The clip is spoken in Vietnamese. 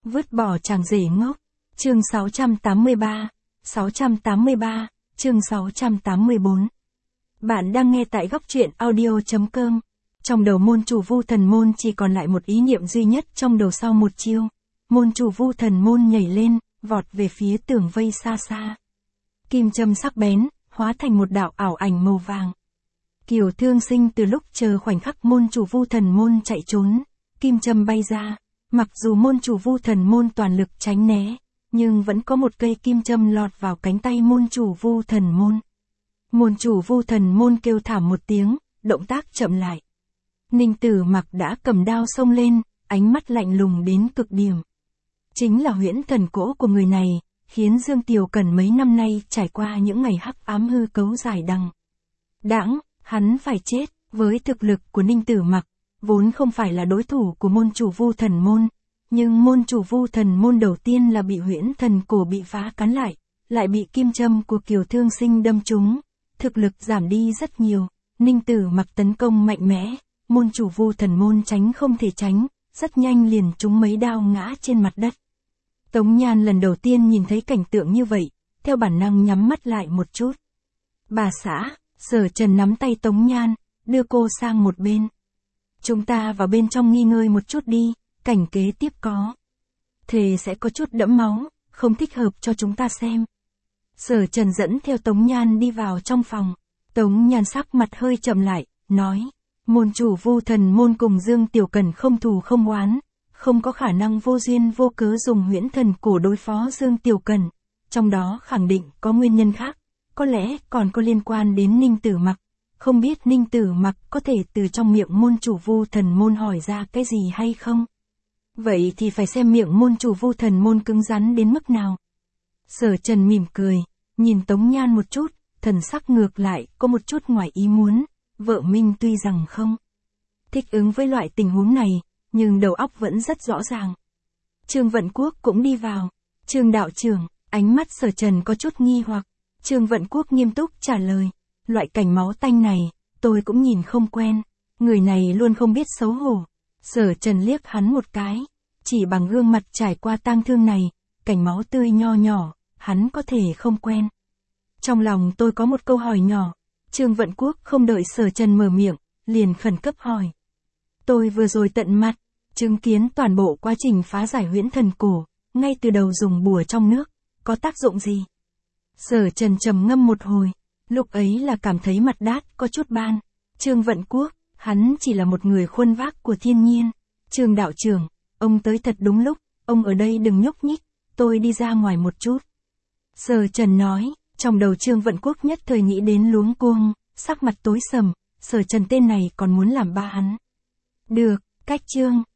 Vứt bỏ chàng rể ngốc. Chương 683, chương 684. Bạn đang nghe tại góc truyện audio.com. Trong đầu môn chủ Vu Thần Môn chỉ còn lại một ý niệm duy nhất trong đầu sau một chiêu. Môn chủ Vu Thần Môn nhảy lên, vọt về phía tường vây xa xa. Kim châm sắc bén, hóa thành một đạo ảo ảnh màu vàng. Kiều Thương Sinh từ lúc chờ khoảnh khắc môn chủ Vu Thần Môn chạy trốn, kim châm bay ra. Mặc dù môn chủ Vu Thần Môn toàn lực tránh né, nhưng vẫn có một cây kim châm lọt vào cánh tay môn chủ Vu Thần Môn. Môn chủ Vu Thần Môn kêu thảm một tiếng, động tác chậm lại. Ninh Tử Mặc đã cầm đao xông lên, ánh mắt lạnh lùng đến cực điểm. Chính là huyễn thần cỗ của người này, khiến Dương Tiểu Cẩn mấy năm nay trải qua những ngày hắc ám hư cấu dài đằng đẵng, hắn phải chết. Với thực lực của Ninh Tử Mặc, vốn không phải là đối thủ của môn chủ Vu Thần Môn, nhưng môn chủ Vu Thần Môn đầu tiên là bị huyễn thần cổ bị phá cắn lại bị kim châm của Kiều Thương Sinh đâm trúng, thực lực giảm đi rất nhiều. Ninh Tử Mặc tấn công mạnh mẽ, môn chủ Vu Thần Môn tránh không thể tránh, rất nhanh liền trúng mấy đao ngã trên mặt đất. Tống Nhan lần đầu tiên nhìn thấy cảnh tượng như vậy, theo bản năng nhắm mắt lại một chút. Bà xã, Sở Trần nắm tay Tống Nhan, đưa cô sang một bên. Chúng ta vào bên trong nghỉ ngơi một chút đi, cảnh kế tiếp có thể sẽ có chút đẫm máu, không thích hợp cho chúng ta xem. Sở Trần dẫn theo Tống Nhan đi vào trong phòng. Tống Nhan sắc mặt hơi chậm lại, nói, môn chủ Vu Thần Môn cùng Dương Tiểu Cẩn không thù không oán, không có khả năng vô duyên vô cớ dùng huyễn thần cổ đối phó Dương Tiểu Cẩn, trong đó khẳng định có nguyên nhân khác, có lẽ còn có liên quan đến Ninh Tử Mặc. Không biết Ninh Tử Mặc có thể từ trong miệng môn chủ Vu Thần Môn hỏi ra cái gì hay không? Vậy thì phải xem miệng môn chủ Vu Thần Môn cứng rắn đến mức nào. Sở Trần mỉm cười, nhìn Tống Nhan một chút, thần sắc ngược lại có một chút ngoài ý muốn. Vợ Minh tuy rằng không thích ứng với loại tình huống này, nhưng đầu óc vẫn rất rõ ràng. Trương Vận Quốc cũng đi vào. Trương đạo trưởng, ánh mắt Sở Trần có chút nghi hoặc. Trương Vận Quốc nghiêm túc trả lời, loại cảnh máu tanh này, tôi cũng nhìn không quen. Người này luôn không biết xấu hổ. Sở Trần liếc hắn một cái, chỉ bằng gương mặt trải qua tang thương này, cảnh máu tươi nho nhỏ, hắn có thể không quen. Trong lòng tôi có một câu hỏi nhỏ. Trương Vận Quốc không đợi Sở Trần mở miệng, liền khẩn cấp hỏi. Tôi vừa rồi tận mắt chứng kiến toàn bộ quá trình phá giải huyễn thần cổ, ngay từ đầu dùng bùa trong nước, có tác dụng gì? Sở Trần trầm ngâm một hồi, lúc ấy là cảm thấy mặt đát có chút ban. Trương Vận Quốc, hắn chỉ là một người khuôn vác của thiên nhiên. Trương đạo trưởng, ông tới thật đúng lúc, ông ở đây đừng nhúc nhích, tôi đi ra ngoài một chút. Sở Trần nói, trong đầu Trương Vận Quốc nhất thời nghĩ đến luống cuống, sắc mặt tối sầm, Sở Trần tên này còn muốn làm ba hắn. Được, cách Trương